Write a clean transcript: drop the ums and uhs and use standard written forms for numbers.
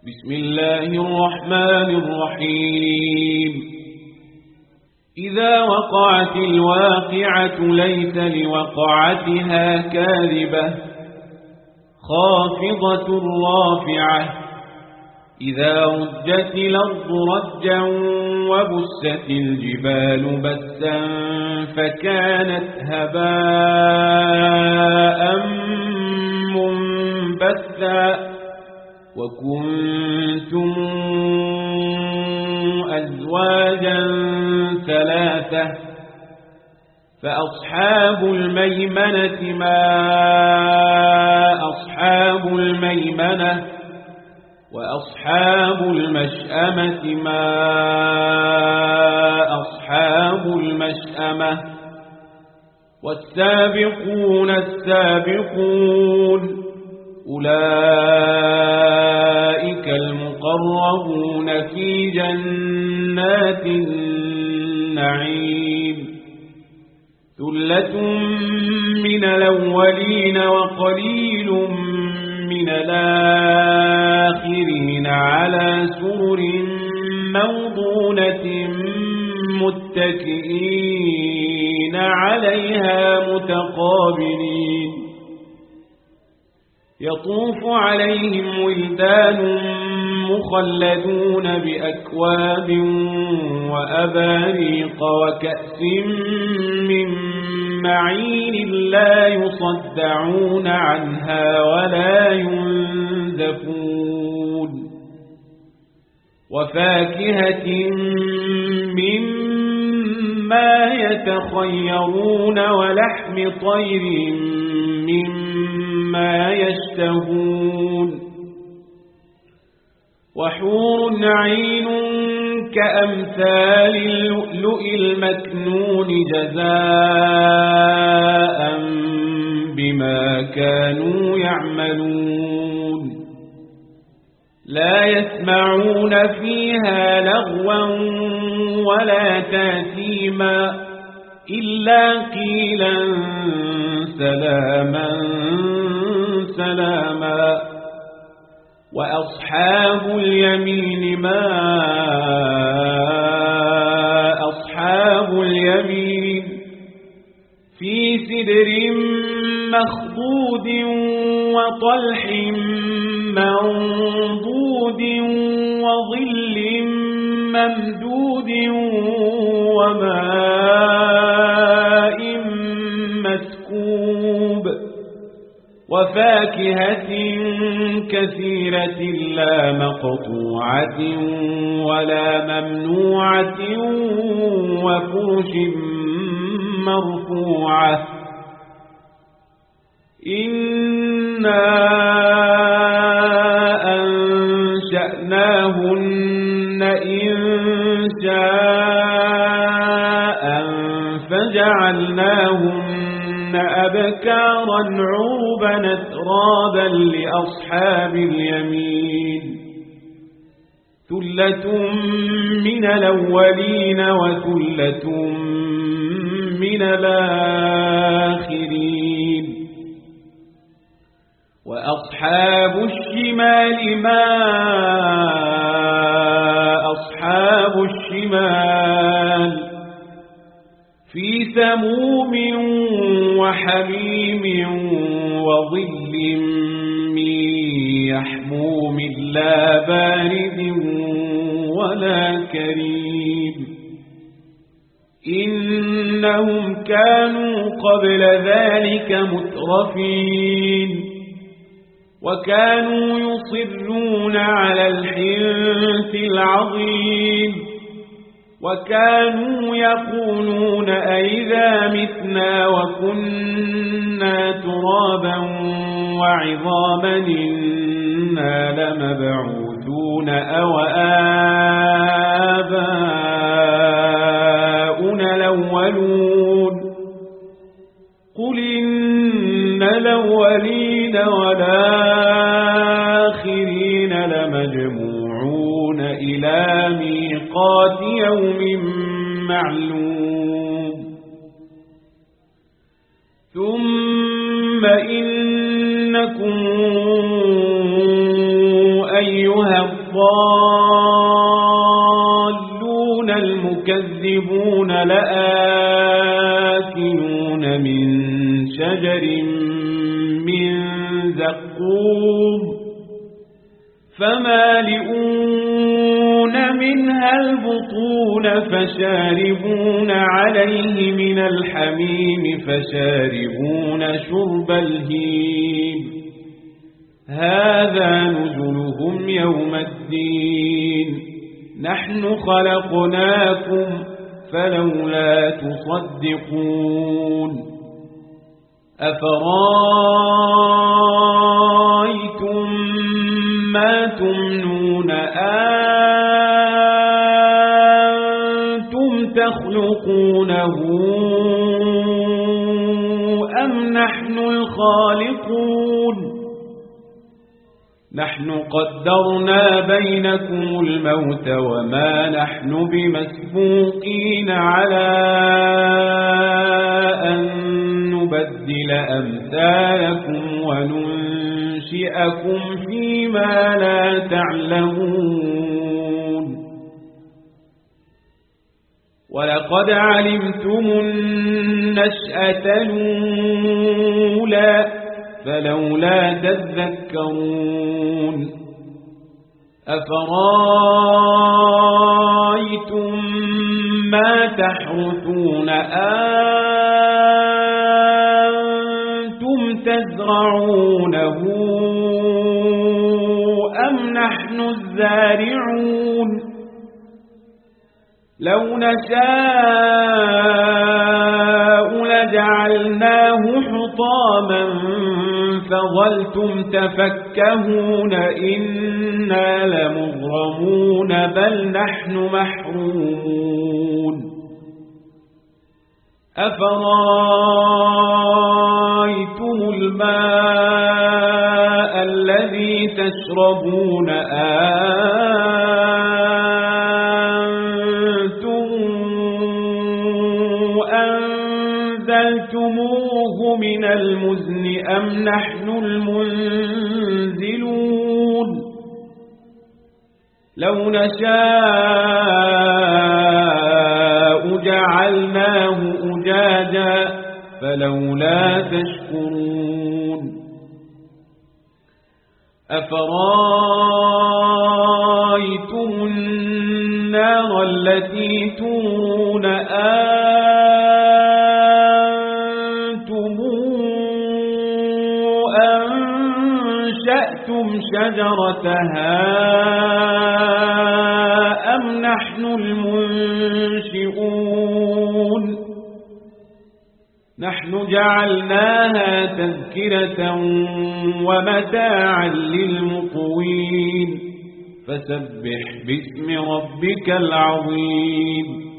بسم الله الرحمن الرحيم إذا وقعت الواقعة ليس لوقعتها كاذبة خافضة رافعة إذا رجت الأرض رجا وبست الجبال بسا فكانت هباء منبثا وكنتم أزواجا ثلاثة فأصحاب الميمنة ما أصحاب الميمنة وأصحاب المشأمة ما أصحاب المشأمة والسابقون السابقون أولئك المقربون في جنات النعيم ثلة من الأولين وقليل من الآخرين على سرر موضونة متكئين عليها متقابلين يطوف عليهم ولدان مخلدون بأكواب وأباريق وكأس من معين لا يصدعون عنها ولا ينزفون وفاكهة مما يتخيرون ولحم طير مما يشتهون وحور عين كأمثال اللؤلؤ المكنون جزاء بما كانوا يعملون لا يسمعون فيها لغوا ولا تأثيما إلا قيلا سلاما سلاما وأصحاب اليمين ما أصحاب اليمين في سدر مخضود وطلح منضود وظل ممدود وماء مسكوب وفاكهة كثيرة لا مقطوعة ولا ممنوعة وفرش مرفوعة إنا أنشأناهن إنشاء فجعلناهن أبكارا عربا أترابا لأصحاب اليمين ثلة من الأولين وثلة من الآخرين وأصحاب الشمال ما أصحاب الشمال في سموم وحميم وظل من يحموم لا بارد ولا كريم إنهم كانوا قبل ذلك مترفين وكانوا يصرون على الحنث العظيم وكانوا يقولون أئذا متنا وكنا ترابا وعظاما إنا لمبعوثون أو آباؤنا الأولون قل إن الأولين والآخرين لمجموعون إلى ميقات يوم معلوم ثم إنكم أيها أيها الضالون المكذبون لآكلون من شجر من زقوم فمالئون منها البطون فشاربون عليه من الحميم فشاربون شرب الهيم هذا نزلهم يوم الدين نحن خلقناكم فلولا تصدقون أفرأيتم ما تمنون أنتم تخلقونه أم نحن الخالقون نحن قدرنا بينكم الموت وما نحن بمسبوقين على أن نبدل أمثالكم وننشئكم فيما لا تعلمون ولقد علمتم النشأة الأولى فلولا تذكرون أفرأيتم ما تحرثون أنتم تزرعونه أم نحن الزارعون لو نشاء لجعلناه حطاما فظلتم تفكهون إنا لمغرمون بل نحن محرومون أفرأيتم الماء الذي تشربون أنتم أنزلتموه من المزن أم نحن المنزلون لو نشاء جعلناه أجاجا فلولا تشكرون أفرأيتم النار التي تورون أنتم أنشأتم شجرتها أم نحن المنشئون نحن جعلناها تذكرة ومتاعا للمقوين فسبح باسم ربك العظيم